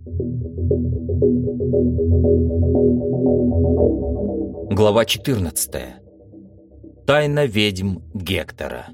Глава 14. Тайна ведьм Гектора.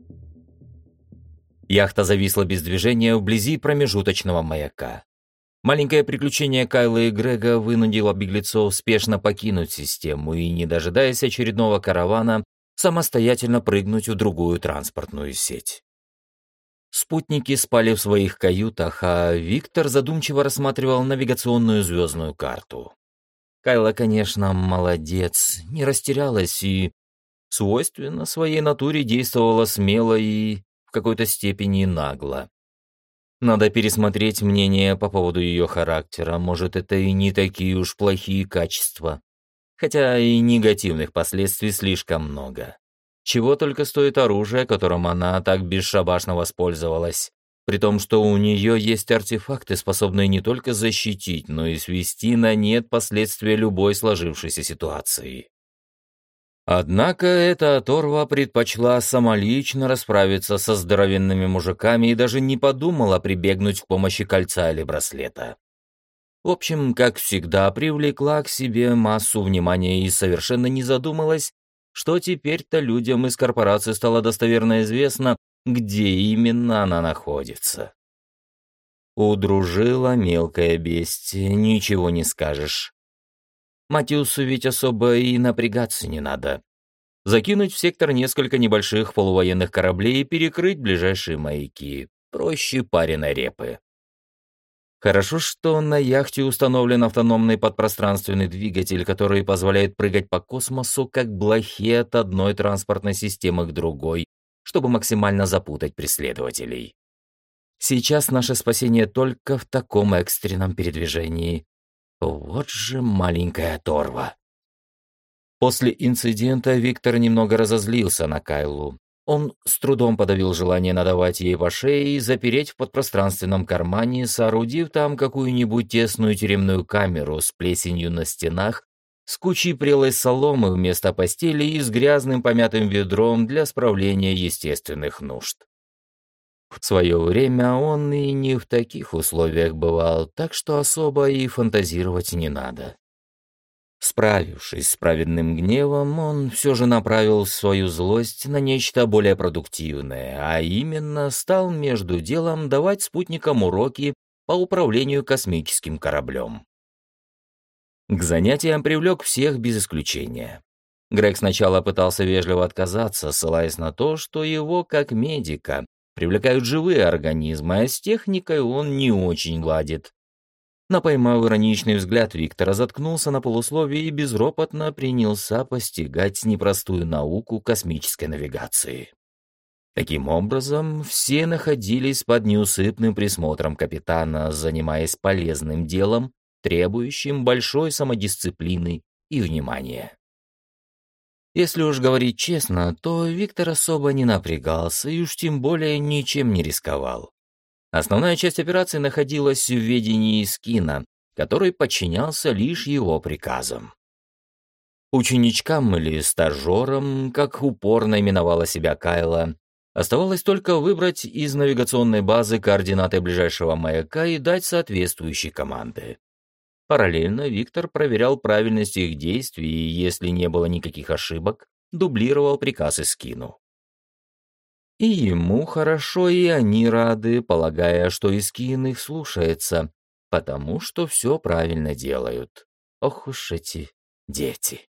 Яхта зависла без движения вблизи промежуточного маяка. Маленькое приключение Кайла и Грега вынудило беглецов спешно покинуть систему и, не дожидаясь очередного каравана, самостоятельно прыгнуть в другую транспортную сеть. Спутники спали в своих каютах, а Виктор задумчиво рассматривал навигационную звездную карту. Кайла, конечно, молодец, не растерялась и, свойственно своей натуре, действовала смело и в какой-то степени нагло. Надо пересмотреть мнение по поводу ее характера, может, это и не такие уж плохие качества. Хотя и негативных последствий слишком много. Чего только стоит оружие, которым она так бесшабашно воспользовалась. При том, что у нее есть артефакты, способные не только защитить, но и свести на нет последствия любой сложившейся ситуации. Однако эта оторва предпочла самолично расправиться со здоровенными мужиками и даже не подумала прибегнуть к помощи кольца или браслета. В общем, как всегда, привлекла к себе массу внимания и совершенно не задумалась, что теперь-то людям из корпорации стало достоверно известно, где именно она находится. Удружила мелкое бестие, ничего не скажешь. Матиусу ведь особо и напрягаться не надо. Закинуть в сектор несколько небольших полувоенных кораблей и перекрыть ближайшие маяки. Проще пареной репы. Хорошо, что на яхте установлен автономный подпространственный двигатель, который позволяет прыгать по космосу как блохи от одной транспортной системы к другой, чтобы максимально запутать преследователей. Сейчас наше спасение только в таком экстренном передвижении. Вот же маленькая оторва. После инцидента Виктор немного разозлился на Кайлу. Он с трудом подавил желание надавать ей по шее и запереть в подпространственном кармане, соорудив там какую-нибудь тесную тюремную камеру с плесенью на стенах, с кучей прелой соломы вместо постели и с грязным помятым ведром для справления естественных нужд. В свое время он и не в таких условиях бывал, так что особо и фантазировать не надо. Справившись с праведным гневом, он все же направил свою злость на нечто более продуктивное, а именно стал между делом давать спутникам уроки по управлению космическим кораблем. К занятиям привлек всех без исключения. Грег сначала пытался вежливо отказаться, ссылаясь на то, что его, как медика, привлекают живые организмы, а с техникой он не очень ладит. Но, поймав ироничный взгляд, Виктора заткнулся на полусловие и безропотно принялся постигать непростую науку космической навигации. Таким образом, все находились под неусыпным присмотром капитана, занимаясь полезным делом, требующим большой самодисциплины и внимания. Если уж говорить честно, то Виктор особо не напрягался и уж тем более ничем не рисковал. Основная часть операции находилась в ведении Скина, который подчинялся лишь его приказам. Ученичкам или стажерам, как упорно именовала себя Кайла, оставалось только выбрать из навигационной базы координаты ближайшего маяка и дать соответствующие команды. Параллельно Виктор проверял правильность их действий и, если не было никаких ошибок, дублировал приказ Искину. И ему хорошо, и они рады, полагая, что Искин их слушается, потому что все правильно делают. Ох уж эти дети.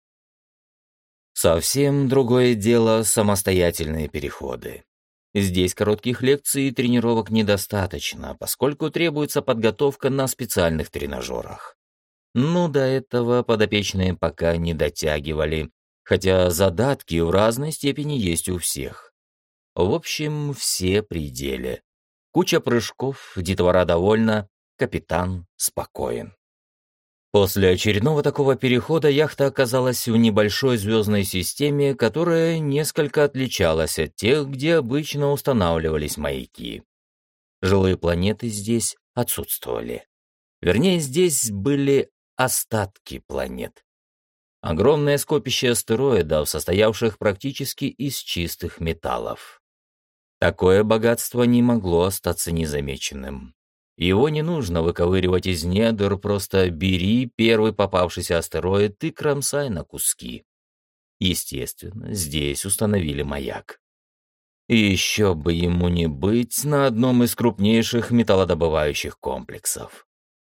Совсем другое дело — самостоятельные переходы. Здесь коротких лекций и тренировок недостаточно, поскольку требуется подготовка на специальных тренажерах. Но до этого подопечные пока не дотягивали, хотя задатки в разной степени есть у всех. В общем, все при деле. Куча прыжков, детвора довольна, капитан спокоен. После очередного такого перехода яхта оказалась в небольшой звездной системе, которая несколько отличалась от тех, где обычно устанавливались маяки. Жилые планеты здесь отсутствовали. Вернее, здесь были остатки планет. Огромное скопище астероидов, состоявших практически из чистых металлов. Такое богатство не могло остаться незамеченным. Его не нужно выковыривать из недр, просто бери первый попавшийся астероид и кромсай на куски. Естественно, здесь установили маяк. И еще бы ему не быть на одном из крупнейших металлодобывающих комплексов.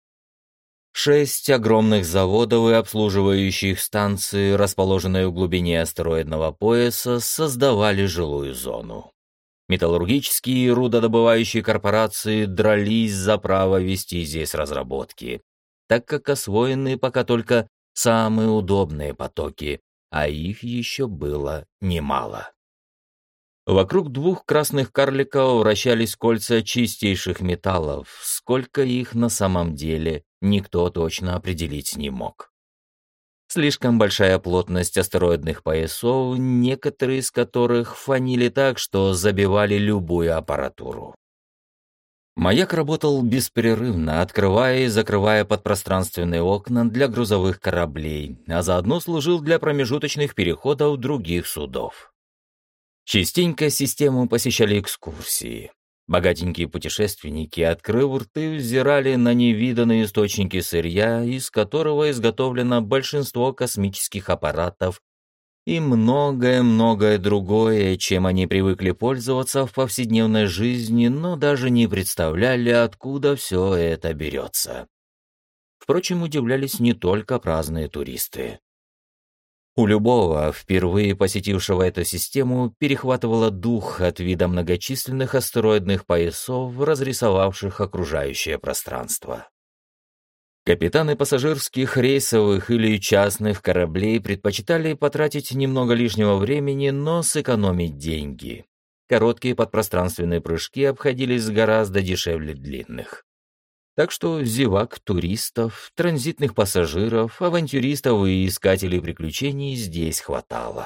6 огромных заводов и обслуживающих станций, расположенные в глубине астероидного пояса, создавали жилую зону. Металлургические и рудодобывающие корпорации дрались за право вести здесь разработки, так как освоены пока только самые удобные потоки, а их еще было немало. Вокруг 2 красных карликов вращались кольца чистейших металлов, сколько их на самом деле никто точно определить не мог. Слишком большая плотность астероидных поясов, некоторые из которых фанили так, что забивали любую аппаратуру. Маяк работал беспрерывно, открывая и закрывая подпространственные окна для грузовых кораблей, а заодно служил для промежуточных переходов других судов. Частенько систему посещали экскурсии. Богатенькие путешественники, открыв рты, взирали на невиданные источники сырья, из которого изготовлено большинство космических аппаратов, и многое-многое другое, чем они привыкли пользоваться в повседневной жизни, но даже не представляли, откуда все это берется. Впрочем, удивлялись не только праздные туристы. У любого, впервые посетившего эту систему, перехватывало дух от вида многочисленных астероидных поясов, разрисовавших окружающее пространство. Капитаны пассажирских, рейсовых или частных кораблей предпочитали потратить немного лишнего времени, но сэкономить деньги. Короткие подпространственные прыжки обходились гораздо дешевле длинных. Так что зевак, туристов, транзитных пассажиров, авантюристов и искателей приключений здесь хватало.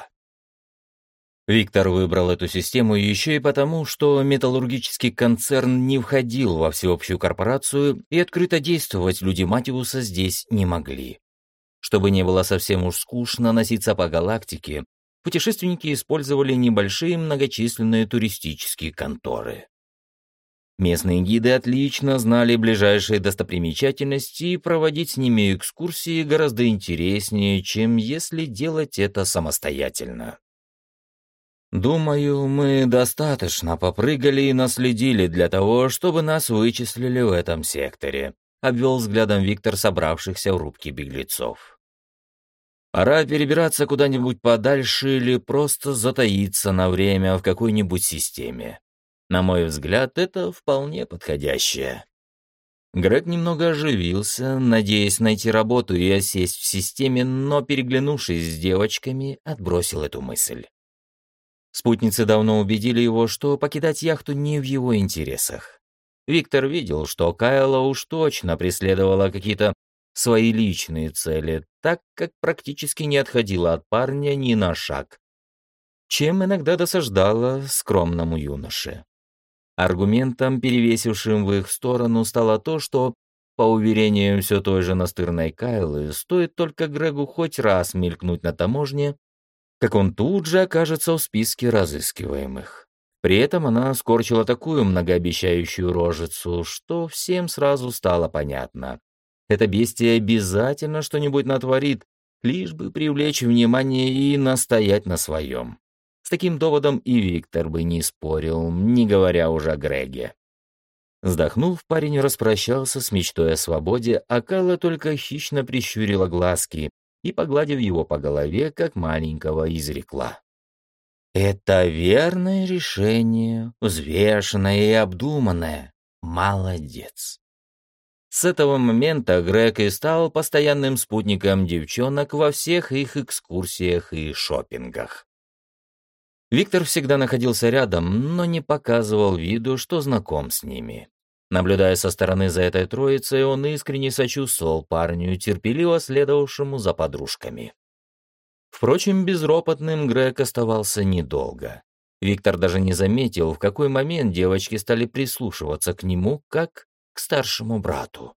Виктор выбрал эту систему еще и потому, что металлургический концерн не входил во всеобщую корпорацию, и открыто действовать люди Матиуса здесь не могли. Чтобы не было совсем уж скучно носиться по галактике, путешественники использовали небольшие многочисленные туристические конторы. Местные гиды отлично знали ближайшие достопримечательности, и проводить с ними экскурсии гораздо интереснее, чем если делать это самостоятельно. «Думаю, мы достаточно попрыгали и наследили для того, чтобы нас вычислили в этом секторе», — обвел взглядом Виктор собравшихся в рубке беглецов. «Пора перебираться куда-нибудь подальше или просто затаиться на время в какой-нибудь системе. На мой взгляд, это вполне подходящее». Грег немного оживился, надеясь найти работу и осесть в системе, но, переглянувшись с девочками, отбросил эту мысль. Спутницы давно убедили его, что покидать яхту не в его интересах. Виктор видел, что Кайла уж точно преследовала какие-то свои личные цели, так как практически не отходила от парня ни на шаг, чем иногда досаждала скромному юноше. Аргументом, перевесившим в их сторону, стало то, что, по уверениям все той же настырной Кайлы, стоит только Грегу хоть раз мелькнуть на таможне, как он тут же окажется в списке разыскиваемых. При этом она скорчила такую многообещающую рожицу, что всем сразу стало понятно. Это бестия обязательно что-нибудь натворит, лишь бы привлечь внимание и настоять на своем. С таким доводом и Виктор бы не спорил, не говоря уже о Греге. Вздохнув, парень распрощался с мечтой о свободе, а Кайла только хищно прищурила глазки и, погладив его по голове, как маленького, изрекла: «Это верное решение, взвешенное и обдуманное. Молодец». С этого момента Грег и стал постоянным спутником девчонок во всех их экскурсиях и шопингах. Виктор всегда находился рядом, но не показывал виду, что знаком с ними. Наблюдая со стороны за этой троицей, он искренне сочувствовал парню, терпеливо следовавшему за подружками. Впрочем, безропотным Грег оставался недолго. Виктор даже не заметил, в какой момент девочки стали прислушиваться к нему, как к старшему брату.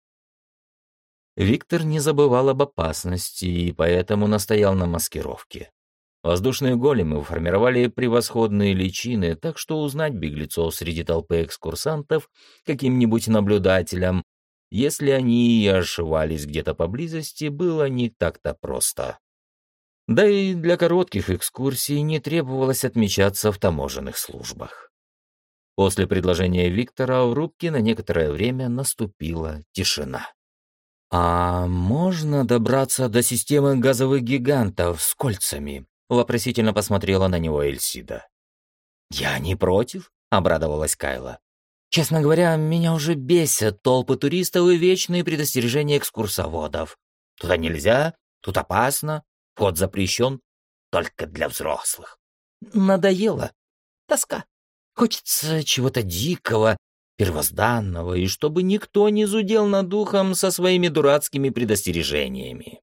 Виктор не забывал об опасности и поэтому настоял на маскировке. Воздушные големы формировали превосходные личины, так что узнать беглецов среди толпы экскурсантов каким-нибудь наблюдателям, если они и ошивались где-то поблизости, было не так-то просто. Да и для коротких экскурсий не требовалось отмечаться в таможенных службах. После предложения Виктора в рубке на некоторое время наступила тишина. «А можно добраться до системы газовых гигантов с кольцами?» — вопросительно посмотрела на него Эльсида. «Я не против», — обрадовалась Кайла. «Честно говоря, меня уже бесят толпы туристов и вечные предостережения экскурсоводов. Туда нельзя, тут опасно, вход запрещен, только для взрослых. Надоело. Тоска. Хочется чего-то дикого, первозданного, и чтобы никто не зудел над духом со своими дурацкими предостережениями».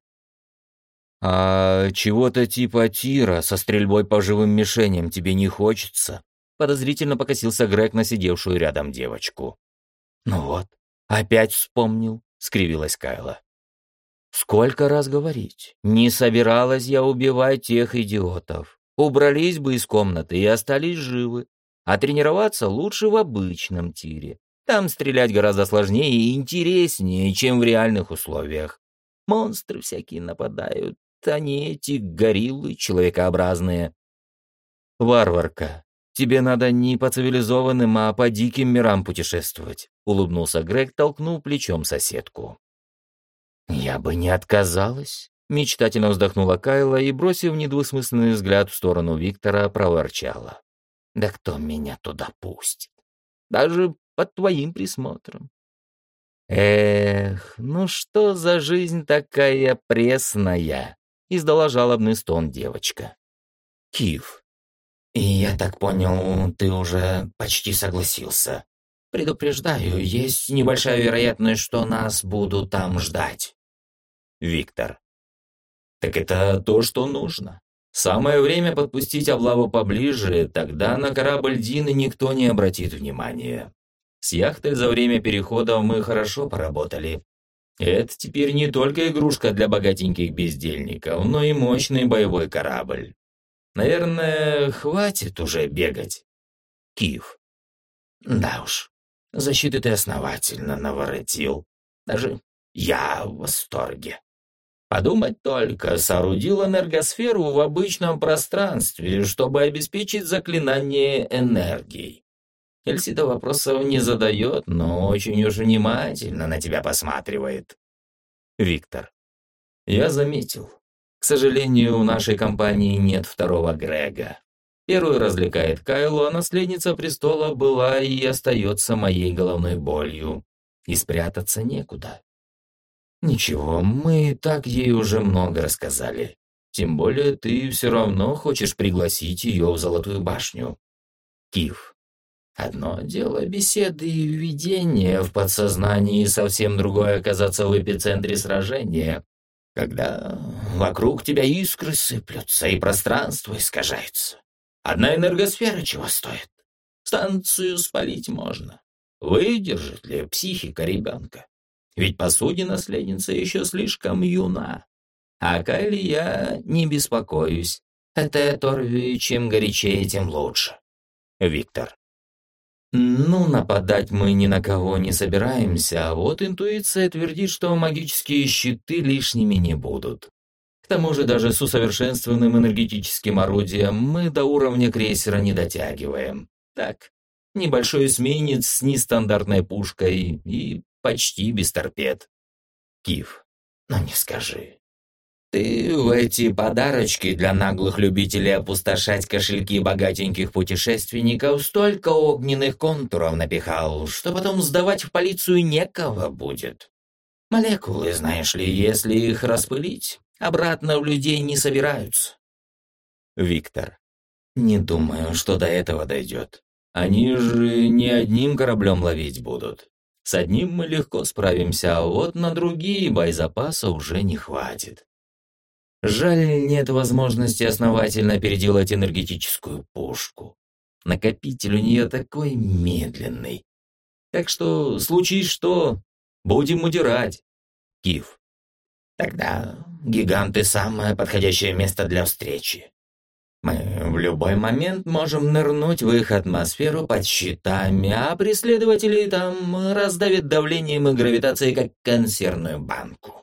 «А чего-то типа тира со стрельбой по живым мишеням тебе не хочется?» Подозрительно покосился Грег на сидевшую рядом девочку. «Ну вот, опять вспомнил», — скривилась Кайла. «Сколько раз говорить? Не собиралась я убивать тех идиотов. Убрались бы из комнаты и остались живы. А тренироваться лучше в обычном тире. Там стрелять гораздо сложнее и интереснее, чем в реальных условиях. Монстры всякие нападают, а не эти гориллы человекообразные». «Варварка, тебе надо не по цивилизованным, а по диким мирам путешествовать», — улыбнулся Грег, толкнув плечом соседку. «Я бы не отказалась», — мечтательно вздохнула Кайла и, бросив недвусмысленный взгляд в сторону Виктора, проворчала. «Да кто меня туда пустит? Даже под твоим присмотром». «Эх, ну что за жизнь такая пресная?» — издала жалобный стон девочка. «Кив, и я так понял, ты уже почти согласился. Предупреждаю, есть небольшая вероятность, что нас будут там ждать». Виктор. «Так это то, что нужно. Самое время подпустить облаву поближе, тогда на корабль Дины никто не обратит внимания. С яхтой за время перехода мы хорошо поработали. Это теперь не только игрушка для богатеньких бездельников, но и мощный боевой корабль. Наверное, хватит уже бегать». Киев. «Да уж, защиты ты основательно наворотил. Даже я в восторге. Подумать только, соорудил энергосферу в обычном пространстве, чтобы обеспечить заклинание энергией. Эльсида вопросов не задает, но очень уж внимательно на тебя посматривает». Виктор. «Я заметил. К сожалению, у нашей компании нет второго Грега. Первый развлекает Кайлу, а наследница престола была и остается моей головной болью. И спрятаться некуда. Ничего, мы и так ей уже много рассказали. Тем более ты все равно хочешь пригласить ее в Золотую башню». Кив. «Одно дело беседы и видения в подсознании, совсем другое оказаться в эпицентре сражения, когда вокруг тебя искры сыплются и пространство искажается. Одна энергосфера чего стоит? Станцию спалить можно. Выдержит ли психика ребенка? Ведь, по сути, наследница еще слишком юна. А Кайли я не беспокоюсь. Это Торви, чем горячее, тем лучше». Виктор. «Ну, нападать мы ни на кого не собираемся, а вот интуиция твердит, что магические щиты лишними не будут. К тому же даже с усовершенствованным энергетическим орудием мы до уровня крейсера не дотягиваем. Так, небольшой эсминец с нестандартной пушкой и почти без торпед». Кив. «Ну не скажи. Ты в эти подарочки для наглых любителей опустошать кошельки богатеньких путешественников столько огненных контуров напихал, что потом сдавать в полицию некого будет. Молекулы, знаешь ли, если их распылить, обратно в людей не собираются». Виктор. «Не думаю, что до этого дойдет. Они же не одним кораблем ловить будут. С одним мы легко справимся, а вот на другие боезапаса уже не хватит. Жаль, нет возможности основательно переделать энергетическую пушку. Накопитель у нее такой медленный. Так что, случись что, будем удирать». Кив. «Тогда гиганты — самое подходящее место для встречи. Мы в любой момент можем нырнуть в их атмосферу под щитами, а преследователи там раздавят давлением и гравитацией, как консервную банку.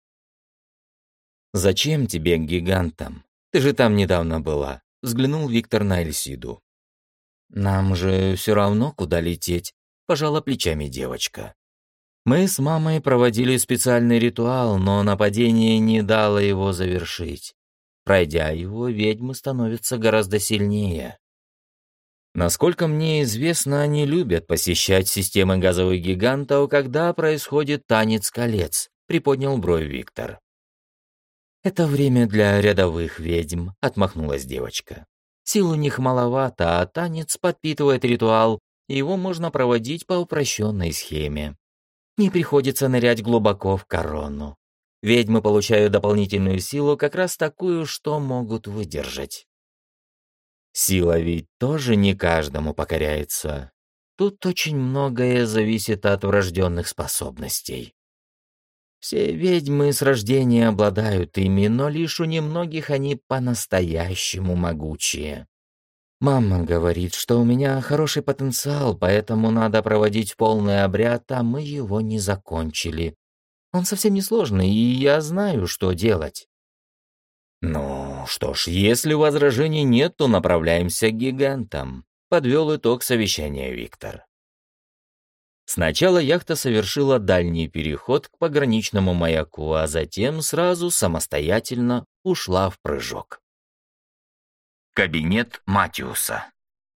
«Зачем тебе, гигантам? Ты же там недавно была», — взглянул Виктор на Эльсиду. «Нам же все равно, куда лететь», — пожала плечами девочка. «Мы с мамой проводили специальный ритуал, но нападение не дало его завершить. Пройдя его, ведьмы становятся гораздо сильнее. Насколько мне известно, они любят посещать системы газовых гигантов, когда происходит танец колец», — приподнял бровь Виктор. «Это время для рядовых ведьм», — отмахнулась девочка. «Сил у них маловато, а танец подпитывает ритуал, и его можно проводить по упрощенной схеме. Не приходится нырять глубоко в корону. Ведьмы получают дополнительную силу, как раз такую, что могут выдержать. Сила ведь тоже не каждому покоряется. Тут очень многое зависит от врожденных способностей. Все ведьмы с рождения обладают ими, но лишь у немногих они по-настоящему могучие. Мама говорит, что у меня хороший потенциал, поэтому надо проводить полный обряд, а мы его не закончили. Он совсем не сложный, и я знаю, что делать». «Ну что ж, если возражений нет, то направляемся к гигантам», — подвел итог совещания Виктор. Сначала яхта совершила дальний переход к пограничному маяку, а затем сразу самостоятельно ушла в прыжок. Кабинет Матиуса.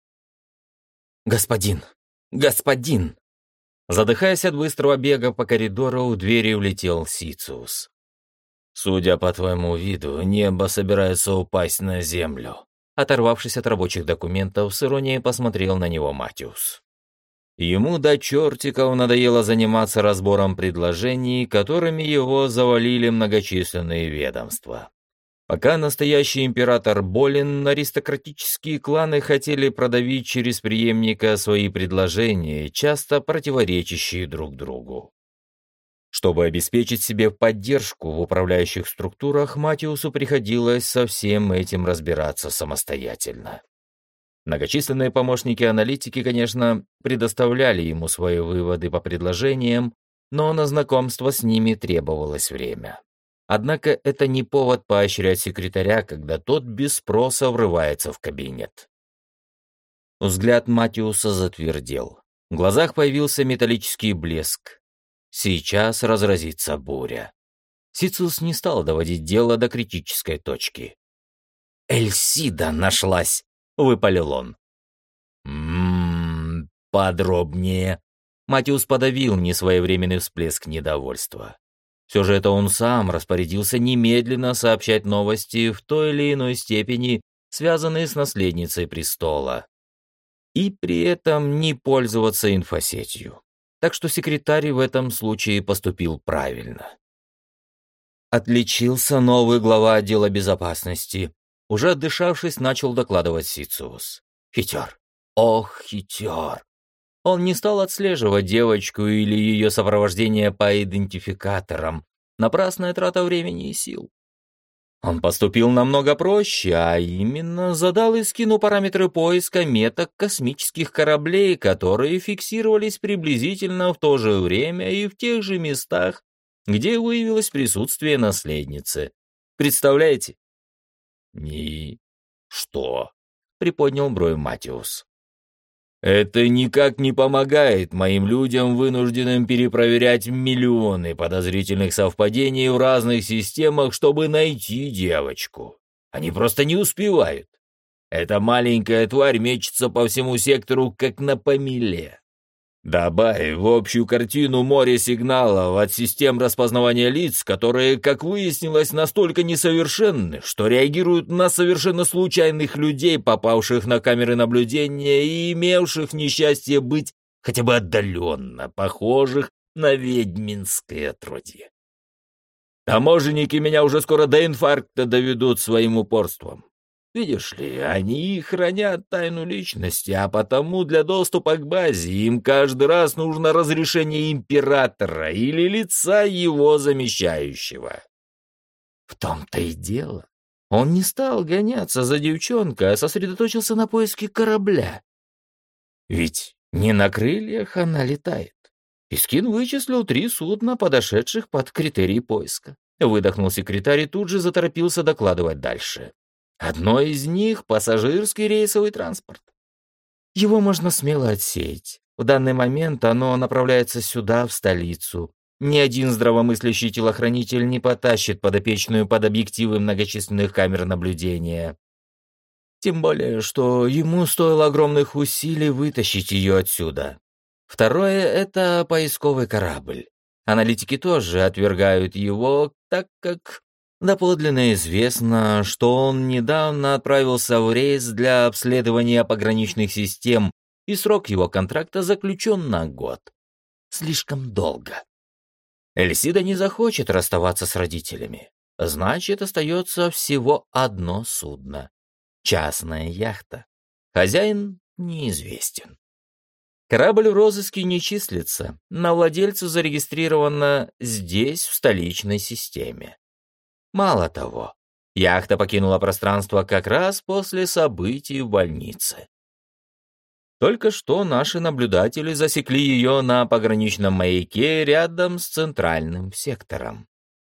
«Господин! Господин!» Задыхаясь от быстрого бега по коридору, в двери улетел Сициус. «Судя по твоему виду, небо собирается упасть на землю». Оторвавшись от рабочих документов, с иронией посмотрел на него Матиус. Ему до чертиков надоело заниматься разбором предложений, которыми его завалили многочисленные ведомства. Пока настоящий император болен, аристократические кланы хотели продавить через преемника свои предложения, часто противоречащие друг другу. Чтобы обеспечить себе поддержку в управляющих структурах, Матиусу приходилось со всем этим разбираться самостоятельно. Многочисленные помощники-аналитики, конечно, предоставляли ему свои выводы по предложениям, но на знакомство с ними требовалось время. Однако это не повод поощрять секретаря, когда тот без спроса врывается в кабинет. Взгляд Матиуса затвердел. В глазах появился металлический блеск. Сейчас разразится буря. Сициус не стал доводить дело до критической точки. «Эльсида нашлась!» — выпалил он. Подробнее». Матиус подавил несвоевременный всплеск недовольства. Все же это он сам распорядился немедленно сообщать новости в той или иной степени, связанные с наследницей престола, и при этом не пользоваться инфосетью. Так что секретарь в этом случае поступил правильно. Отличился новый глава отдела безопасности. Уже отдышавшись, начал докладывать Сициус. Хитер. Ох, хитер. Он не стал отслеживать девочку или ее сопровождение по идентификаторам. Напрасная трата времени и сил. Он поступил намного проще, а именно задал Искину параметры поиска меток космических кораблей, которые фиксировались приблизительно в то же время и в тех же местах, где выявилось присутствие наследницы. Представляете? «И что?» — приподнял бровь Матиус. «Это никак не помогает моим людям, вынужденным перепроверять миллионы подозрительных совпадений в разных системах, чтобы найти девочку. Они просто не успевают. Эта маленькая тварь мечется по всему сектору, как на помеле. Добавь в общую картину море сигналов от систем распознавания лиц, которые, как выяснилось, настолько несовершенны, что реагируют на совершенно случайных людей, попавших на камеры наблюдения и имевших несчастье быть хотя бы отдаленно похожих на ведьминское отродье. Таможенники меня уже скоро до инфаркта доведут своим упорством. Видишь ли, они хранят тайну личности, а потому для доступа к базе им каждый раз нужно разрешение императора или лица его замещающего. В том-то и дело. Он не стал гоняться за девчонкой, а сосредоточился на поиске корабля. Ведь не на крыльях она летает. Искин вычислил 3 судна, подошедших под критерии поиска. Выдохнул секретарь и тут же заторопился докладывать дальше. Одно из них — пассажирский рейсовый транспорт. Его можно смело отсеять. В данный момент оно направляется сюда, в столицу. Ни один здравомыслящий телохранитель не потащит подопечную под объективы многочисленных камер наблюдения. Тем более, что ему стоило огромных усилий вытащить ее отсюда. Второе — это поисковый корабль. Аналитики тоже отвергают его, так как доподлинно известно, что он недавно отправился в рейс для обследования пограничных систем, и срок его контракта заключен на год. Слишком долго. Эльсида не захочет расставаться с родителями. Значит, остается всего одно судно. Частная яхта. Хозяин неизвестен. Корабль в розыске не числится, на владельца зарегистрировано здесь, в столичной системе. Мало того, яхта покинула пространство как раз после событий в больнице. Только что наши наблюдатели засекли ее на пограничном маяке рядом с центральным сектором.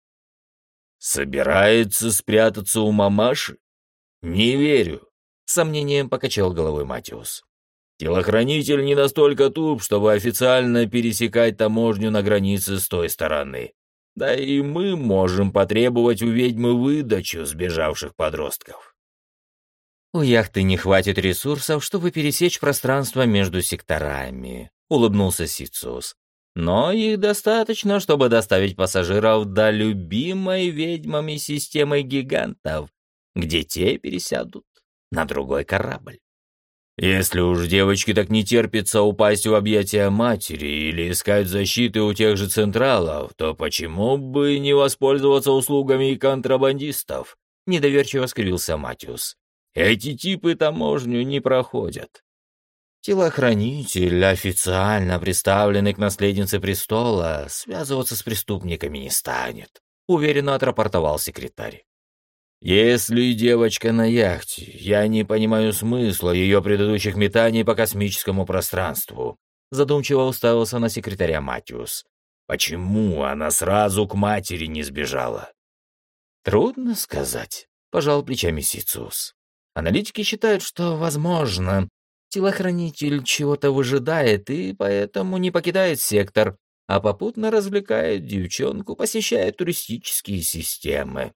«Собирается спрятаться у мамаши? Не верю», — с сомнением покачал головой Матиус. «Телохранитель не настолько туп, чтобы официально пересекать таможню на границе с той стороны. Да и мы можем потребовать у ведьмы выдачу сбежавших подростков». «У яхты не хватит ресурсов, чтобы пересечь пространство между секторами», — улыбнулся Сициус. «Но их достаточно, чтобы доставить пассажиров до любимой ведьмами системы гигантов, где те пересядут на другой корабль». «Если уж девочке так не терпится упасть в объятия матери или искать защиты у тех же централов, то почему бы не воспользоваться услугами контрабандистов?» — недоверчиво скривился Матиус. «Эти типы таможню не проходят». «Телохранитель, официально представленный к наследнице престола, связываться с преступниками не станет», — уверенно отрапортовал секретарь. «Если девочка на яхте, я не понимаю смысла ее предыдущих метаний по космическому пространству», задумчиво уставился на секретаря Матиус. «Почему она сразу к матери не сбежала?» «Трудно сказать», — пожал плечами Сициус. «Аналитики считают, что, возможно, телохранитель чего-то выжидает и поэтому не покидает сектор, а попутно развлекает девчонку, посещая туристические системы».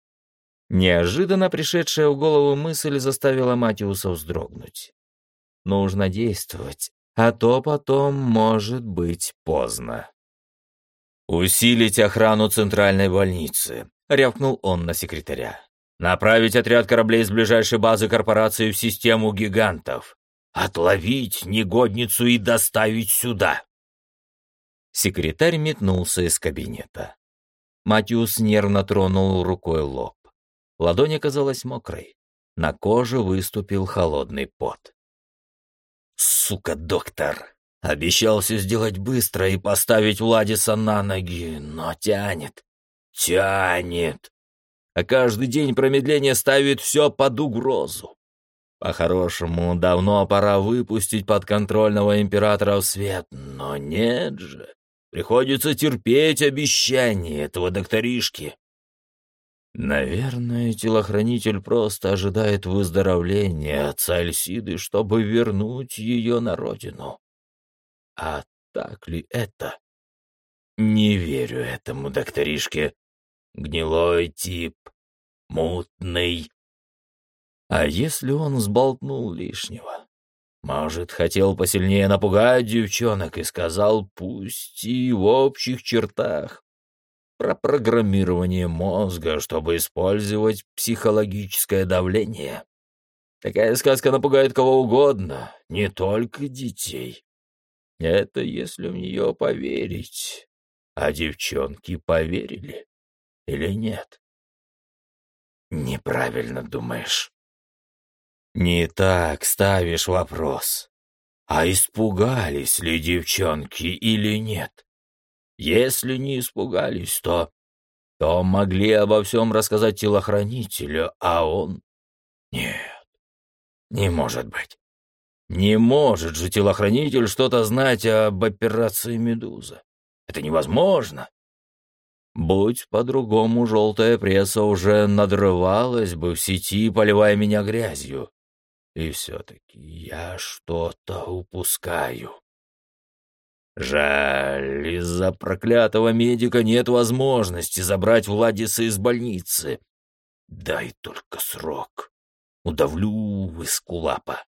Неожиданно пришедшая в голову мысль заставила Матиуса вздрогнуть. Нужно действовать, а то потом может быть поздно. «Усилить охрану центральной больницы», — рявкнул он на секретаря. «Направить отряд кораблей с ближайшей базы корпорации в систему гигантов. Отловить негодницу и доставить сюда». Секретарь метнулся из кабинета. Матиус нервно тронул рукой лоб. Ладонь оказалась мокрой. На коже выступил холодный пот. «Сука, доктор! Обещал все сделать быстро и поставить Владиса на ноги, но тянет. А каждый день промедления ставит все под угрозу. По-хорошему, давно пора выпустить подконтрольного императора в свет, но нет же. Приходится терпеть обещания этого докторишки». Наверное, телохранитель просто ожидает выздоровления отца Эльсиды, чтобы вернуть ее на родину. А так ли это? Не верю этому докторишке. Гнилой тип, мутный. А если он сболтнул лишнего? Может, хотел посильнее напугать девчонок и сказал, пусть и в общих чертах, про программирование мозга, чтобы использовать психологическое давление. Такая сказка напугает кого угодно, не только детей. Это если в нее поверить. А девчонки поверили или нет? Неправильно думаешь. Не так ставишь вопрос. А испугались ли девчонки или нет? Если не испугались, то то могли обо всем рассказать телохранителю, а он... Нет, не может быть. Не может же телохранитель что-то знать об операции «Медуза». Это невозможно. Будь по-другому, желтая пресса уже надрывалась бы в сети, поливая меня грязью. И все-таки я что-то упускаю. Жаль, из-за проклятого медика нет возможности забрать Владиса из больницы. Дай только срок. Удавлю эскулапа.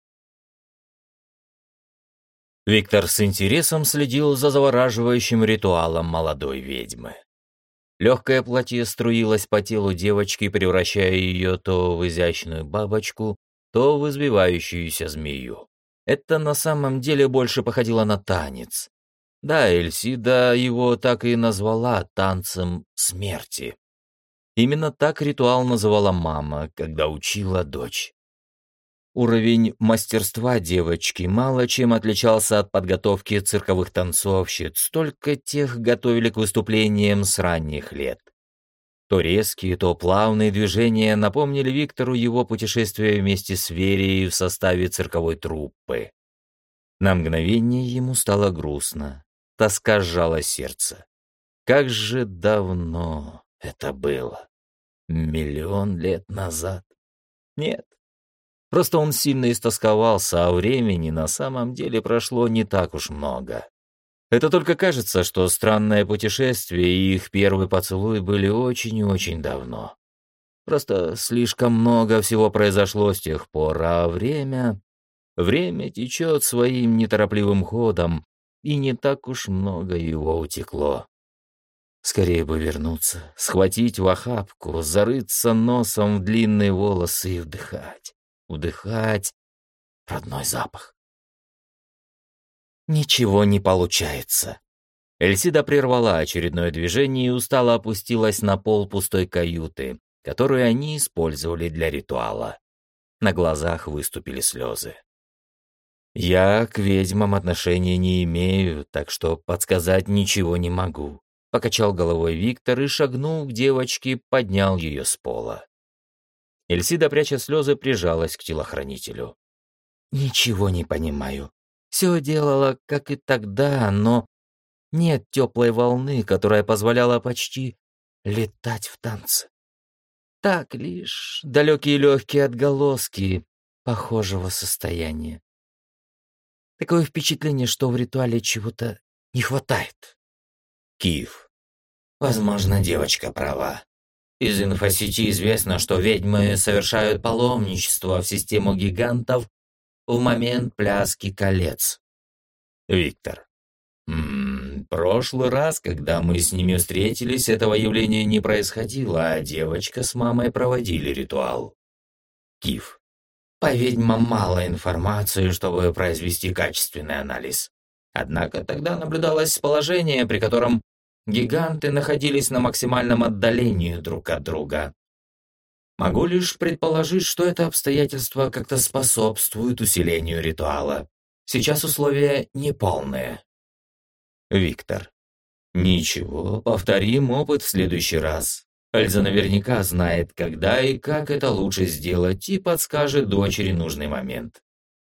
Виктор с интересом следил за завораживающим ритуалом молодой ведьмы. Легкое платье струилось по телу девочки, превращая ее то в изящную бабочку, то в извивающуюся змею. Это на самом деле больше походило на танец. Да, Эльсида его так и назвала танцем смерти. Именно так ритуал называла мама, когда учила дочь. Уровень мастерства девочки мало чем отличался от подготовки цирковых танцовщиц, только тех готовили к выступлениям с ранних лет. То резкие, то плавные движения напомнили Виктору его путешествие вместе с Верией в составе цирковой труппы. На мгновение ему стало грустно, тоска сжала сердце. Как же давно это было? 1 000 000 лет назад? Нет. Просто он сильно истосковался, а времени на самом деле прошло не так уж много. Это только кажется, что странное путешествие и их первый поцелуй были очень и очень давно. Просто слишком много всего произошло с тех пор, а время течет своим неторопливым ходом, и не так уж много его утекло. Скорее бы вернуться, схватить в охапку, зарыться носом в длинные волосы и вдыхать родной запах. Ничего не получается. Эльсида прервала очередное движение и устало опустилась на пол пустой каюты, которую они использовали для ритуала. На глазах выступили слезы. «Я к ведьмам отношения не имею, так что подсказать ничего не могу», — покачал головой Виктор и, шагнув к девочке, поднял ее с пола. Эльсида, пряча слезы, прижалась к телохранителю. «Ничего не понимаю. Все делала, как и тогда, но нет теплой волны, которая позволяла почти летать в танце. Так лишь далекие легкие отголоски похожего состояния. Такое впечатление, что в ритуале чего-то не хватает». Киев. Возможно, девочка права. Из инфосети известно, что ведьмы совершают паломничество в систему гигантов в момент пляски колец. Виктор. Прошлый раз, когда мы с ними встретились, этого явления не происходило, а девочка с мамой проводили ритуал. Киев. По ведьмам мало информации, чтобы произвести качественный анализ. Однако тогда наблюдалось положение, при котором гиганты находились на максимальном отдалении друг от друга. Могу лишь предположить, что это обстоятельство как-то способствует усилению ритуала. Сейчас условия неполные. Виктор. Ничего, повторим опыт в следующий раз. Эльза наверняка знает, когда и как это лучше сделать, и подскажет дочери нужный момент.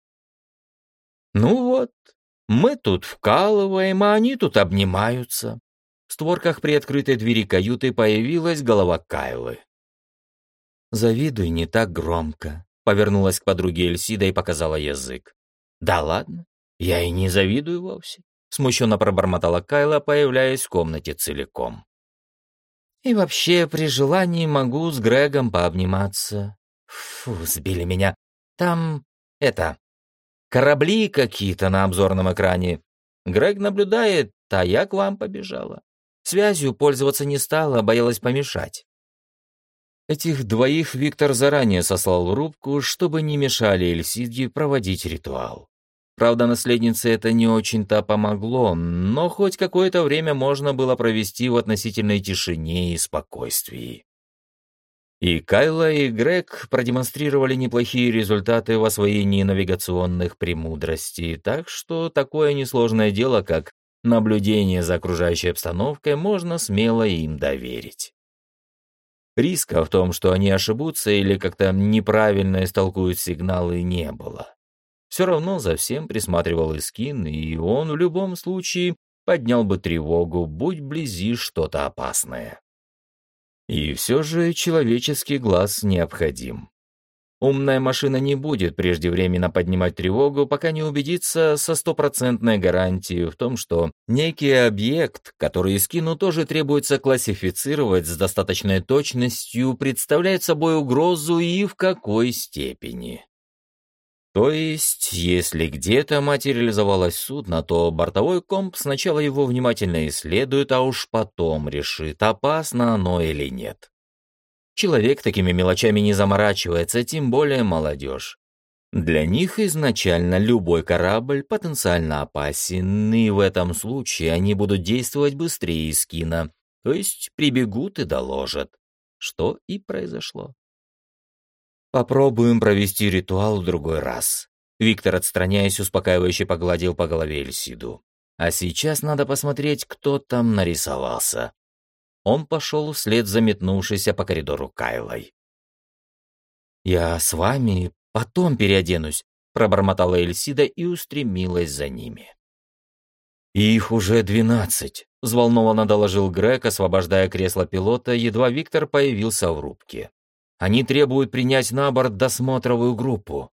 Ну вот, мы тут вкалываем, а они тут обнимаются. В створках приоткрытой двери каюты появилась голова Кайлы. «Завидуй не так громко», — повернулась к подруге Эльсида и показала язык. «Да ладно, я и не завидую вовсе», — смущенно пробормотала Кайла, появляясь в комнате целиком. «И вообще, при желании могу с Грегом пообниматься. Фу, сбили меня. Там, корабли какие-то на обзорном экране. Грег наблюдает, а я к вам побежала. Связью пользоваться не стала, боялась помешать». Этих двоих Виктор заранее сослал в рубку, чтобы не мешали Эльсиде проводить ритуал. Правда, наследнице это не очень-то помогло, но хоть какое-то время можно было провести в относительной тишине и спокойствии. И Кайла, и Грег продемонстрировали неплохие результаты в освоении навигационных премудростей, так что такое несложное дело, как наблюдение за окружающей обстановкой можно смело им доверить. Риска в том, что они ошибутся или как-то неправильно истолкуют сигналы, не было. Все равно за всем присматривал Искин, и он в любом случае поднял бы тревогу, будь вблизи что-то опасное. И все же человеческий глаз необходим. Умная машина не будет преждевременно поднимать тревогу, пока не убедится со стопроцентной гарантией в том, что некий объект, который Искину тоже требуется классифицировать с достаточной точностью, представляет собой угрозу и в какой степени. То есть, если где-то материализовалось судно, то бортовой комп сначала его внимательно исследует, а уж потом решит, опасно оно или нет. Человек такими мелочами не заморачивается, тем более молодежь. Для них изначально любой корабль потенциально опасен, и в этом случае они будут действовать быстрее Искина, то есть прибегут и доложат, что и произошло. «Попробуем провести ритуал в другой раз». Виктор, отстраняясь, успокаивающе погладил по голове Эльсиду. «А сейчас надо посмотреть, кто там нарисовался». Он пошел вслед за метнувшейся по коридору Кайлой. «Я с вами потом переоденусь», — пробормотала Эльсида и устремилась за ними. «Их уже 12», — взволнованно доложил Грег, освобождая кресло пилота, едва Виктор появился в рубке. «Они требуют принять на борт досмотровую группу».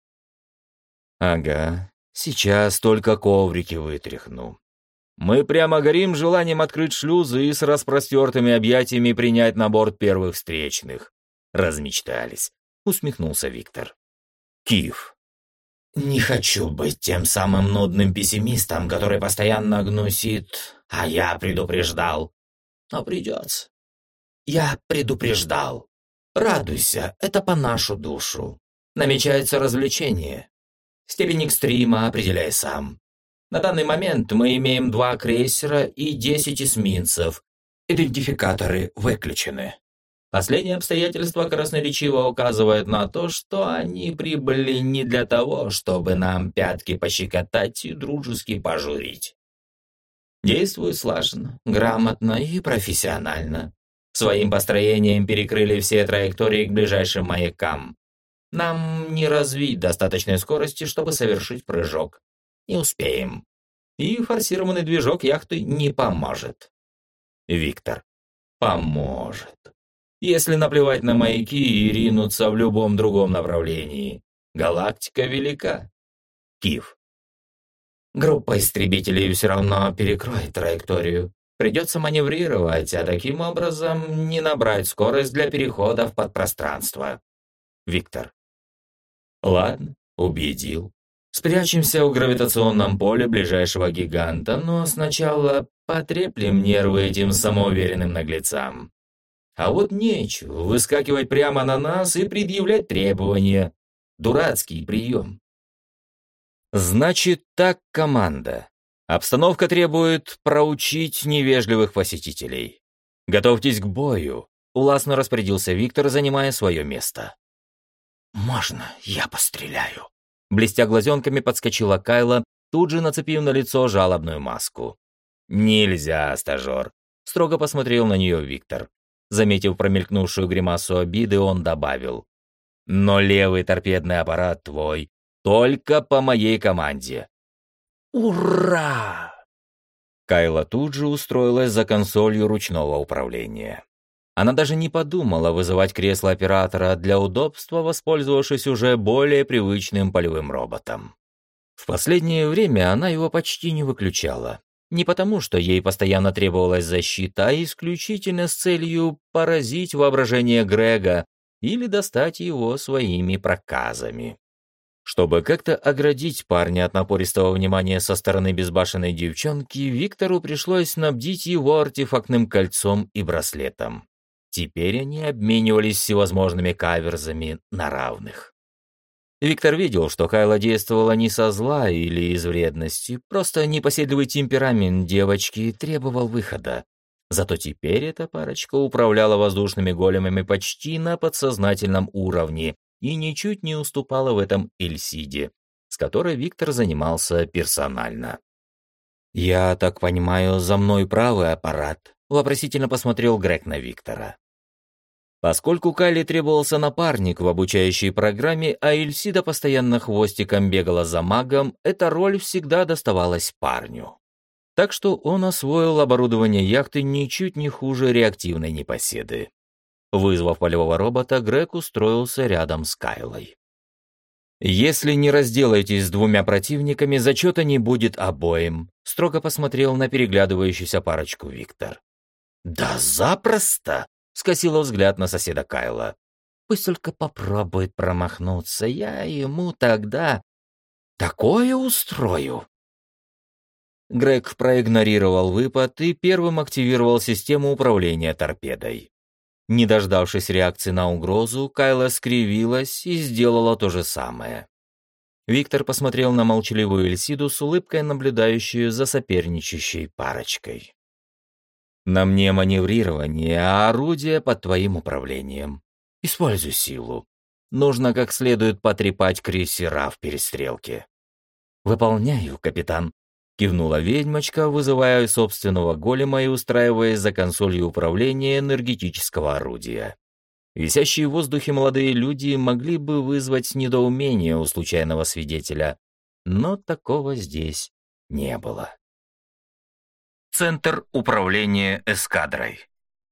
«Ага, сейчас только коврики вытряхну. Мы прямо горим желанием открыть шлюзы и с распростертыми объятиями принять на борт первых встречных». «Размечтались», — усмехнулся Виктор. «Киев». «Не хочу быть тем самым нудным пессимистом, который постоянно гнусит, а я предупреждал. Но придется. Я предупреждал. Радуйся, это по нашу душу. Намечается развлечение. Степень экстрима определяй сам. На данный момент мы имеем 2 крейсера и 10 эсминцев. Идентификаторы выключены. Последнее обстоятельство красноречиво указывает на то, что они прибыли не для того, чтобы нам пятки пощекотать и дружески пожурить. Действуй слаженно, грамотно и профессионально. Своим построением перекрыли все траектории к ближайшим маякам. Нам не развить достаточной скорости, чтобы совершить прыжок. Не успеем. И форсированный движок яхты не поможет. Виктор. Поможет. Если наплевать на маяки и ринуться в любом другом направлении. Галактика велика. Киев. Группа истребителей все равно перекроет траекторию. Придется маневрировать, а таким образом не набрать скорость для перехода в подпространство. Виктор. Ладно, убедил. Спрячемся в гравитационном поле ближайшего гиганта, но сначала потреплем нервы этим самоуверенным наглецам. А вот нечего выскакивать прямо на нас и предъявлять требования. Дурацкий прием. Значит, так, команда. Обстановка требует проучить невежливых посетителей. Готовьтесь к бою, властно распорядился Виктор, занимая свое место. «Можно я постреляю?» Блестя глазенками подскочила Кайла, тут же нацепив на лицо жалобную маску. «Нельзя, стажер», — строго посмотрел на нее Виктор. Заметив промелькнувшую гримасу обиды, он добавил. «Но левый торпедный аппарат твой, только по моей команде». «Ура!» Кайла тут же устроилась за консолью ручного управления. Она даже не подумала вызывать кресло оператора для удобства, воспользовавшись уже более привычным полевым роботом. В последнее время она его почти не выключала. Не потому, что ей постоянно требовалась защита, а исключительно с целью поразить воображение Грега или достать его своими проказами. Чтобы как-то оградить парня от напористого внимания со стороны безбашенной девчонки, Виктору пришлось снабдить его артефактным кольцом и браслетом. Теперь они обменивались всевозможными каверзами на равных. Виктор видел, что Кайла действовала не со зла или из вредности, просто непоседливый темперамент девочки требовал выхода. Зато теперь эта парочка управляла воздушными големами почти на подсознательном уровне и ничуть не уступала в этом Эльсиде, с которой Виктор занимался персонально. «Я так понимаю, за мной правый аппарат?» — вопросительно посмотрел Грег на Виктора. Поскольку Кайле требовался напарник в обучающей программе, а Эльсида постоянно хвостиком бегала за магом, эта роль всегда доставалась парню. Так что он освоил оборудование яхты ничуть не хуже реактивной непоседы. Вызвав полевого робота, Грег устроился рядом с Кайлой. «Если не разделаетесь с двумя противниками, зачета не будет обоим», — строго посмотрел на переглядывающуюся парочку Виктор. «Да запросто!» — скосила взгляд на соседа Кайла. «Пусть только попробует промахнуться, я ему тогда такое устрою». Грег проигнорировал выпад и первым активировал систему управления торпедой. Не дождавшись реакции на угрозу, Кайла скривилась и сделала то же самое. Виктор посмотрел на молчаливую Эльсиду с улыбкой, наблюдающую за соперничающей парочкой. «На мне маневрирование, а орудие под твоим управлением. Используй силу. Нужно как следует потрепать крейсера в перестрелке». «Выполняю, капитан», — кивнула ведьмочка, вызывая собственного голема и устраиваясь за консолью управления энергетического орудия. Висящие в воздухе молодые люди могли бы вызвать недоумение у случайного свидетеля, но такого здесь не было. Центр управления эскадрой.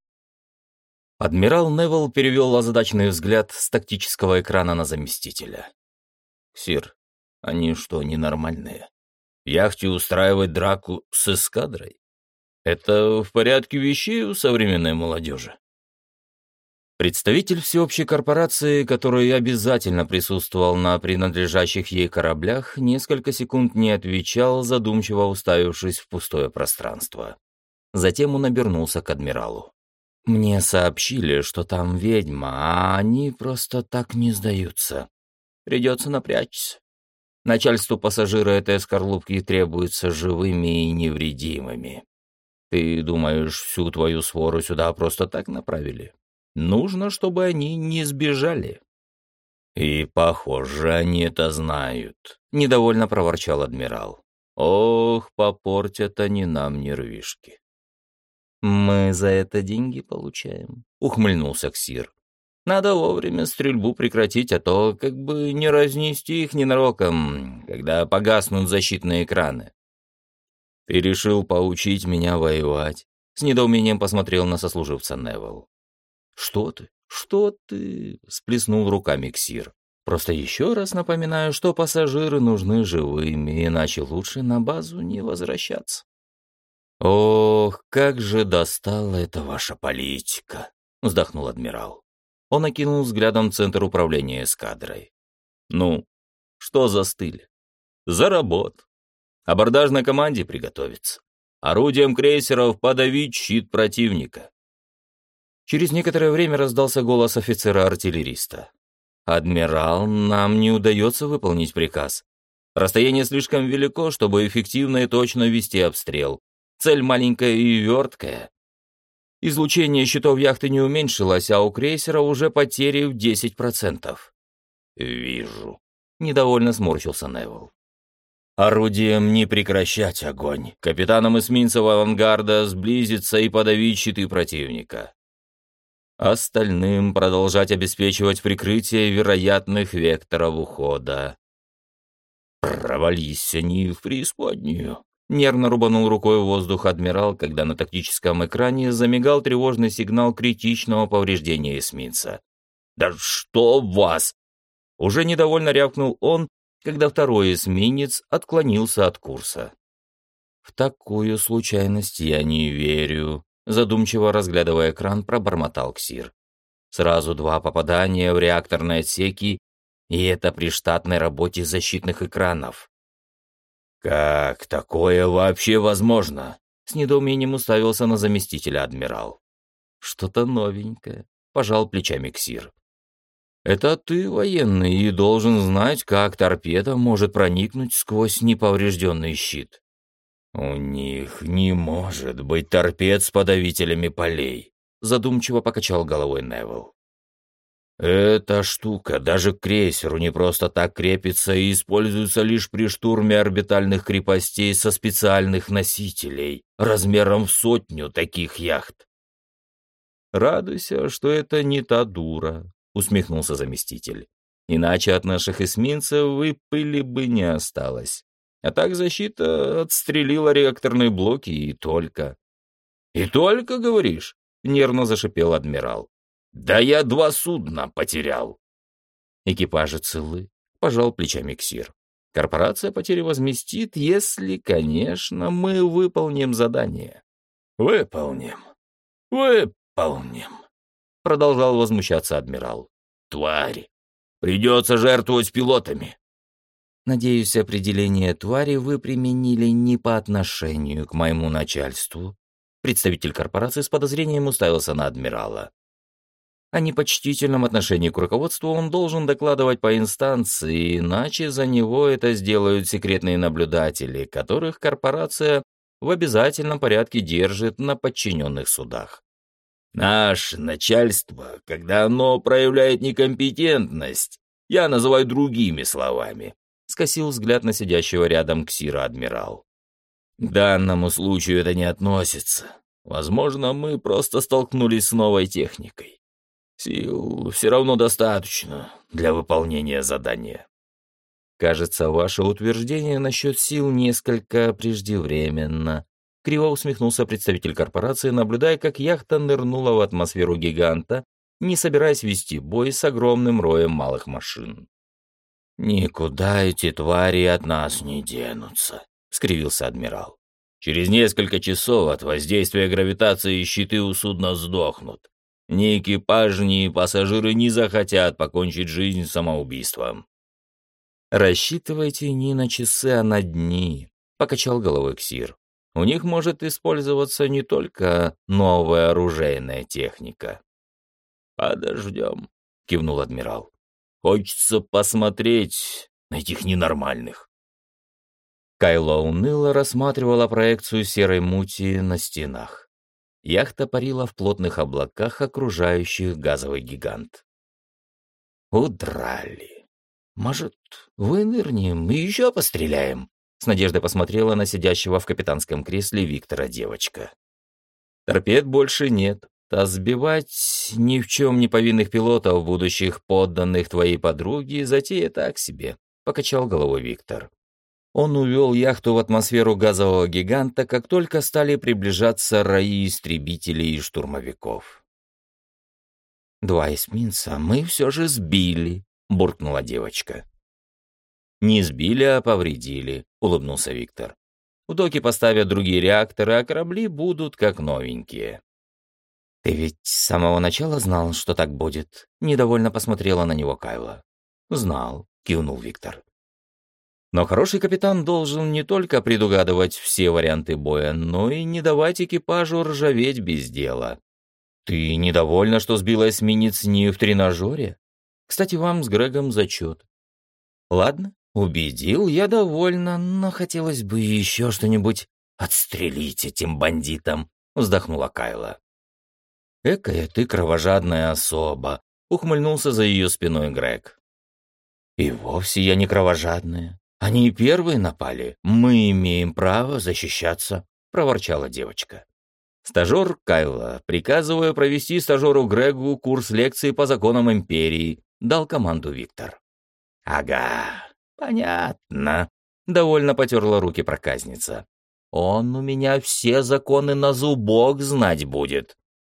Адмирал Невилл перевел озадаченный взгляд с тактического экрана на заместителя. «Сир, они что, ненормальные? В яхте устраивать драку с эскадрой? Это в порядке вещей у современной молодежи?» Представитель всеобщей корпорации, который обязательно присутствовал на принадлежащих ей кораблях, несколько секунд не отвечал, задумчиво уставившись в пустое пространство. Затем он обернулся к адмиралу. «Мне сообщили, что там ведьма, а они просто так не сдаются. Придется напрячься. Начальству пассажира этой скорлупки требуется живыми и невредимыми. Ты думаешь, всю твою свору сюда просто так направили? Нужно, чтобы они не сбежали». «И, похоже, они это знают», — недовольно проворчал адмирал. «Ох, попортят они нам нервишки». «Мы за это деньги получаем», — ухмыльнулся Ксир. «Надо вовремя стрельбу прекратить, а то как бы не разнести их ненароком, когда погаснут защитные экраны». «Ты решил поучить меня воевать?» — с недоумением посмотрел на сослуживца Невилл. «Что ты? Что ты?» — сплеснул руками Ксир. «Просто еще раз напоминаю, что пассажиры нужны живыми, иначе лучше на базу не возвращаться». «Ох, как же достала эта ваша политика!» — вздохнул адмирал. Он окинул взглядом центр управления эскадрой. «Ну, что застыли? За работу. Абордажной команде приготовиться. Орудием крейсеров подавить щит противника». Через некоторое время раздался голос офицера-артиллериста. «Адмирал, нам не удается выполнить приказ. Расстояние слишком велико, чтобы эффективно и точно вести обстрел. Цель маленькая и верткая. Излучение щитов яхты не уменьшилось, а у крейсера уже потери в 10%. «Вижу», — недовольно сморщился Невилл. «Орудием не прекращать огонь. Капитанам эсминцев авангарда сблизиться и подавить щиты противника. Остальным продолжать обеспечивать прикрытие вероятных векторов ухода». «Провались они в преисподнюю», — нервно рубанул рукой в воздух адмирал, когда на тактическом экране замигал тревожный сигнал критичного повреждения эсминца. «Да что вас!» — уже недовольно рявкнул он, когда второй эсминец отклонился от курса. «В такую случайность я не верю», — задумчиво разглядывая экран, пробормотал Ксир. «Сразу 2 попадания в реакторные отсеки, и это при штатной работе защитных экранов». «Как такое вообще возможно?» — с недоумением уставился на заместителя адмирал. «Что-то новенькое», — пожал плечами Ксир. «Это ты, военный, и должен знать, как торпеда может проникнуть сквозь неповрежденный щит». «У них не может быть торпед с подавителями полей», — задумчиво покачал головой Невилл. Эта штука даже к крейсеру не просто так крепится и используется лишь при штурме орбитальных крепостей со специальных носителей, размером в 100 таких яхт. «Радуйся, что это не та дура», — усмехнулся заместитель. «Иначе от наших эсминцев и пыли бы не осталось. А так защита отстрелила реакторные блоки и только». «И только, говоришь?» — нервно зашипел адмирал. «Да я 2 судна потерял». «Экипажи целы», — пожал плечами Ксир. «Корпорация потери возместит, если, конечно, мы выполним задание». «Выполним, выполним», — продолжал возмущаться адмирал. «Твари! Придется жертвовать пилотами». «Надеюсь, определение твари вы применили не по отношению к моему начальству». Представитель корпорации с подозрением уставился на адмирала. О непочтительном отношении к руководству он должен докладывать по инстанции, иначе за него это сделают секретные наблюдатели, которых корпорация в обязательном порядке держит на подчиненных судах. «Наше начальство, когда оно проявляет некомпетентность, я называю другими словами», — скосил взгляд на сидящего рядом Ксира адмирал. «К данному случаю это не относится. Возможно, мы просто столкнулись с новой техникой. Сил все равно достаточно для выполнения задания». «Кажется, ваше утверждение насчет сил несколько преждевременно», — криво усмехнулся представитель корпорации, наблюдая, как яхта нырнула в атмосферу гиганта, не собираясь вести бой с огромным роем малых машин. «Никуда эти твари от нас не денутся», — скривился адмирал. «Через несколько часов от воздействия гравитации щиты у судна сдохнут. Ни экипаж, ни пассажиры не захотят покончить жизнь самоубийством». «Рассчитывайте не на часы, а на дни», — покачал головой Ксир. «У них может использоваться не только новая оружейная техника». «Подождем», — кивнул адмирал. «Хочется посмотреть на этих ненормальных». Кайло уныло рассматривала проекцию серой мути на стенах. Яхта парила в плотных облаках, окружающих газовый гигант. «Удрали. Может, вынырнем и еще постреляем?» — с надеждой посмотрела на сидящего в капитанском кресле Виктора девочка. «Торпед больше нет, а сбивать ни в чем не повинных пилотов, будущих подданных твоей подруги, затея так себе», — покачал головой Виктор. Он увел яхту в атмосферу газового гиганта, как только стали приближаться раи истребителей и штурмовиков. «2 эсминца мы все же сбили», — буркнула девочка. «Не сбили, а повредили», — улыбнулся Виктор. «В доке поставят другие реакторы, а корабли будут как новенькие». «Ты ведь с самого начала знал, что так будет?» — недовольно посмотрела на него Кайла. «Знал», — кивнул Виктор. «Но хороший капитан должен не только предугадывать все варианты боя, но и не давать экипажу ржаветь без дела. Ты недовольна, что сбила эсминец не в тренажере? Кстати, вам с Грегом зачет». «Ладно, убедил, я довольна, но хотелось бы еще что-нибудь отстрелить этим бандитам», — вздохнула Кайла. «Экая ты кровожадная особа», — ухмыльнулся за ее спиной Грег. «И вовсе я не кровожадная. Они и первые напали. Мы имеем право защищаться», — проворчала девочка. «Стажер Кайла, приказываю провести стажеру Грегу курс лекций по законам Империи», — дал команду Виктор. «Ага, понятно», — довольно потерла руки проказница. «Он у меня все законы на зубок знать будет».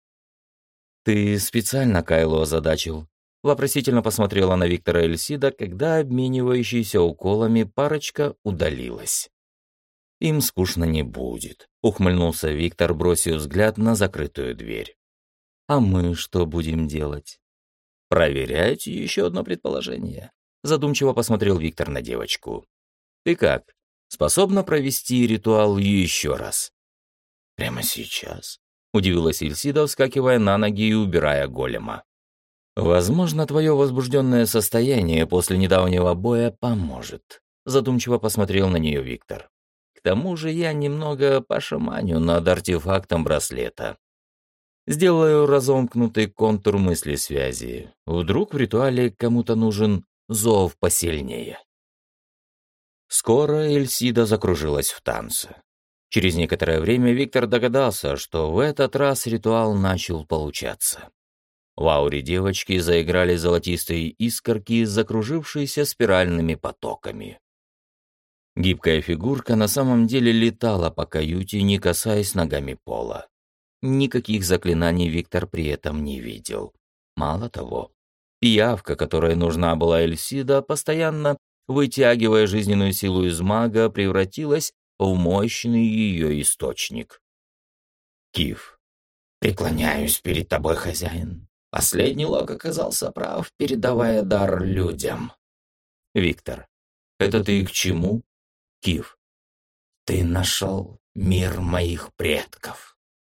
«Ты специально Кайлу озадачил?» Вопросительно посмотрела на Виктора Эльсида, когда обменивающаяся уколами парочка удалилась. «Им скучно не будет», — ухмыльнулся Виктор, бросив взгляд на закрытую дверь. «А мы что будем делать?» «Проверять еще одно предположение», — задумчиво посмотрел Виктор на девочку. «Ты как, способна провести ритуал еще раз?» «Прямо сейчас?» — удивилась Эльсида, вскакивая на ноги и убирая голема. «Возможно, твое возбужденное состояние после недавнего боя поможет», — задумчиво посмотрел на нее Виктор. «К тому же я немного пошаманю над артефактом браслета». Сделаю разомкнутый контур мысли связи. Вдруг в ритуале кому-то нужен зов посильнее. Скоро Эльсида закружилась в танце. Через некоторое время Виктор догадался, что в этот раз ритуал начал получаться. В ауре девочки заиграли золотистые искорки, закружившиеся спиральными потоками. Гибкая фигурка на самом деле летала по каюте, не касаясь ногами пола. Никаких заклинаний Виктор при этом не видел. Мало того, пиявка, которая нужна была Эльсида, постоянно вытягивая жизненную силу из мага, превратилась в мощный ее источник. Киф. Преклоняюсь перед тобой, хозяин. Последний лог оказался прав, передавая дар людям. Виктор. Это ты к чему? Киф. Ты нашел мир моих предков.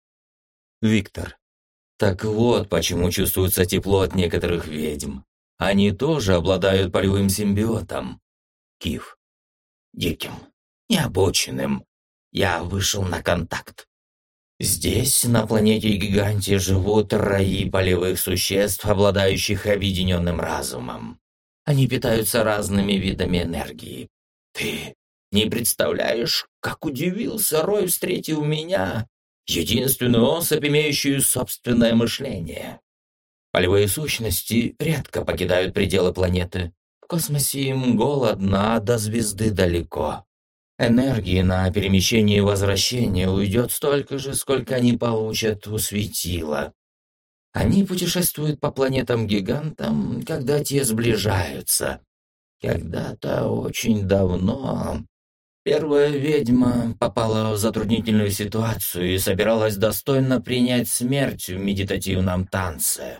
Виктор. Так вот, почему чувствуется тепло от некоторых ведьм. Они тоже обладают полевым симбиотом. Киф. Диким, необученным. Я вышел на контакт. Здесь, на планете-гиганте, живут раи полевых существ, обладающих объединенным разумом. Они питаются разными видами энергии. Ты не представляешь, как удивился Рой, встретив меня, единственную особь, имеющую собственное мышление. Полевые сущности редко покидают пределы планеты. В космосе им голодно, а до звезды далеко. Энергии на перемещение и возвращение уйдет столько же, сколько они получат у светила. Они путешествуют по планетам-гигантам, когда те сближаются. Когда-то очень давно первая ведьма попала в затруднительную ситуацию и собиралась достойно принять смерть в медитативном танце.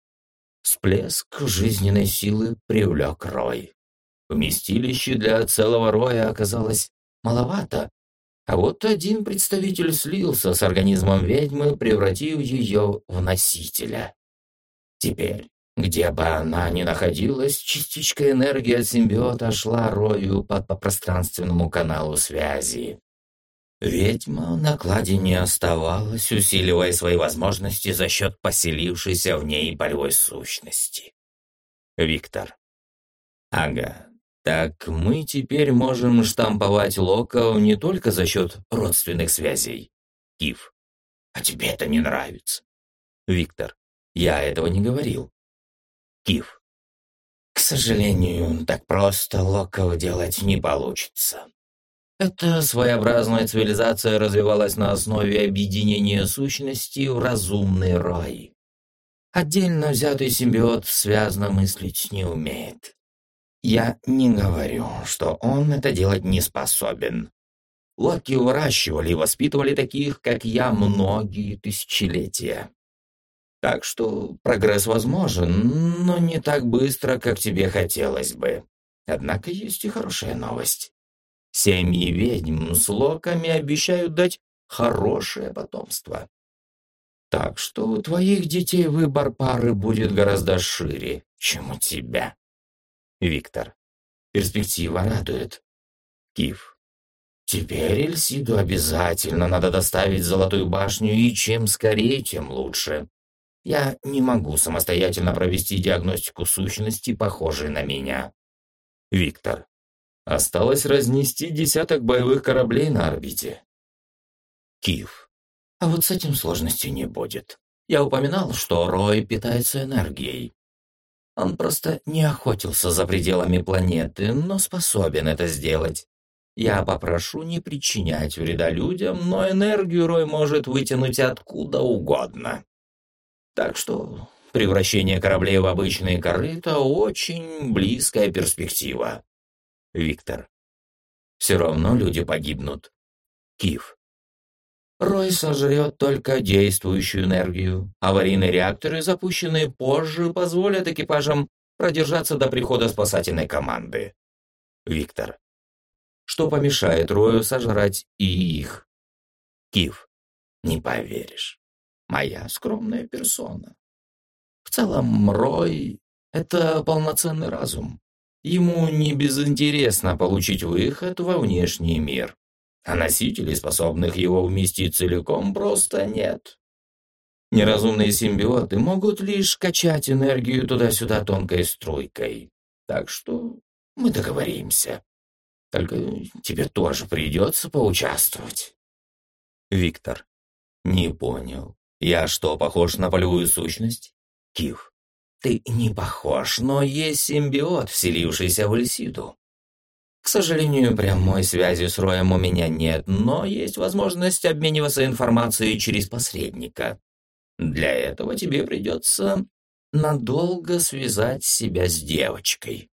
Всплеск жизненной силы привлек Рой. Вместилище для целого роя оказалось маловато, а вот один представитель слился с организмом ведьмы, превратив ее в носителя. Теперь, где бы она ни находилась, частичка энергии от симбиота шла Рою по пространственному каналу связи. Ведьма в накладе не оставалась, усиливая свои возможности за счет поселившейся в ней полевой сущности. Виктор. Ага. Так мы теперь можем штамповать локов не только за счет родственных связей. Киф. А тебе это не нравится? Виктор. Я этого не говорил. Киф. К сожалению, так просто локов делать не получится. Эта своеобразная цивилизация развивалась на основе объединения сущностей в разумный рой. Отдельно взятый симбиот связно мыслить не умеет. Я не говорю, что он это делать не способен. Локи выращивали и воспитывали таких, как я, многие тысячелетия. Так что прогресс возможен, но не так быстро, как тебе хотелось бы. Однако есть и хорошая новость. Семьи ведьм с локами обещают дать хорошее потомство. Так что у твоих детей выбор пары будет гораздо шире, чем у тебя. Виктор. Перспектива радует. Киф. Теперь Эльсиду обязательно надо доставить в Золотую башню, и чем скорее, тем лучше. Я не могу самостоятельно провести диагностику сущности, похожей на меня. Виктор. Осталось разнести 10 боевых кораблей на орбите. Киф. А вот с этим сложностей не будет. Я упоминал, что Рой питается энергией. Он просто не охотился за пределами планеты, но способен это сделать. Я попрошу не причинять вреда людям, но энергию Рой может вытянуть откуда угодно. Так что превращение кораблей в обычные корыта — очень близкая перспектива. Виктор. Все равно люди погибнут. Киф. Рой сожрет только действующую энергию. Аварийные реакторы, запущенные позже, позволят экипажам продержаться до прихода спасательной команды. Виктор. Что помешает Рою сожрать и их? Киф. Не поверишь. Моя скромная персона. В целом, Рой — это полноценный разум. Ему не безинтересно получить выход во внешний мир. А носителей, способных его вместить целиком, просто нет. Неразумные симбиоты могут лишь качать энергию туда-сюда тонкой струйкой. Так что мы договоримся. Только тебе тоже придется поучаствовать. Виктор. Не понял. Я что, похож на полевую сущность? Кив. Ты не похож, но есть симбиот, вселившийся в Эльсиду. К сожалению, прямой связи с Роем у меня нет, но есть возможность обмениваться информацией через посредника. Для этого тебе придется надолго связать себя с девочкой.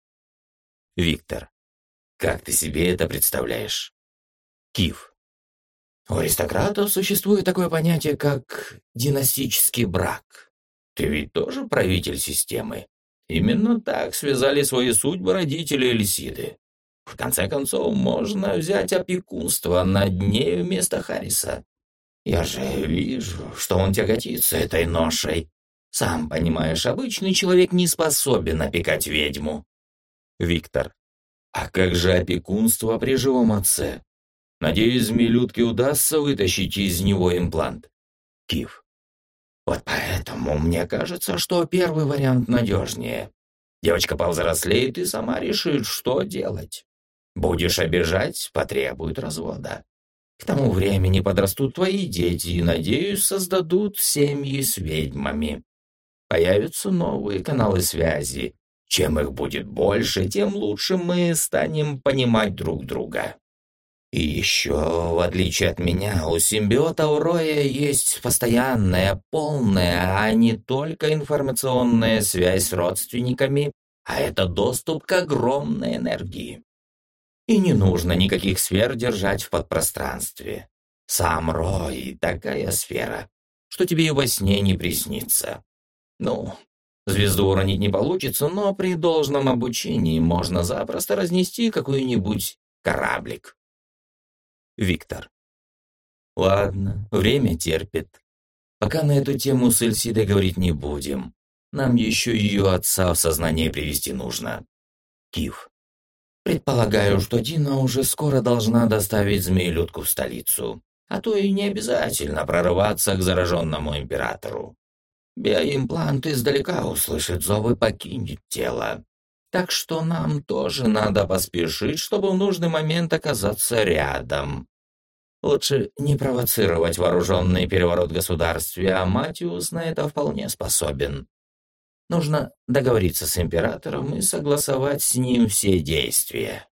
Виктор. Как ты себе это представляешь? Кив. У аристократов существует такое понятие, как династический брак. Ты ведь тоже правитель системы. Именно так связали свои судьбы родители Эльсиды. В конце концов, можно взять опекунство над ней вместо Харриса. Я же вижу, что он тяготится этой ношей. Сам понимаешь, обычный человек не способен опекать ведьму. Виктор. А как же опекунство при живом отце? Надеюсь, змеелюдке удастся вытащить из него имплант. Кив. Вот поэтому мне кажется, что первый вариант надежнее. Девочка повзрослеет и сама решит, что делать. Будешь обижать — потребует развода. К тому времени подрастут твои дети и, надеюсь, создадут семьи с ведьмами. Появятся новые каналы связи. Чем их будет больше, тем лучше мы станем понимать друг друга. И еще, в отличие от меня, у симбиота Роя есть постоянная, полная, а не только информационная связь с родственниками, а это доступ к огромной энергии. И не нужно никаких сфер держать в подпространстве. Сам Рой — такая сфера, что тебе и во сне не приснится. Ну, звезду уронить не получится, но при должном обучении можно запросто разнести какой-нибудь кораблик. Виктор. Ладно, время терпит. Пока на эту тему с Эльсидой говорить не будем. Нам еще ее отца в сознание привести нужно. Кив. Предполагаю, что Дина уже скоро должна доставить змеелюдку в столицу. А то и не обязательно прорываться к зараженному императору. Биоимплант издалека услышит зов и покинет тело. Так что нам тоже надо поспешить, чтобы в нужный момент оказаться рядом. Лучше не провоцировать вооруженный переворот в государстве, а Матиус на это вполне способен. Нужно договориться с императором и согласовать с ним все действия.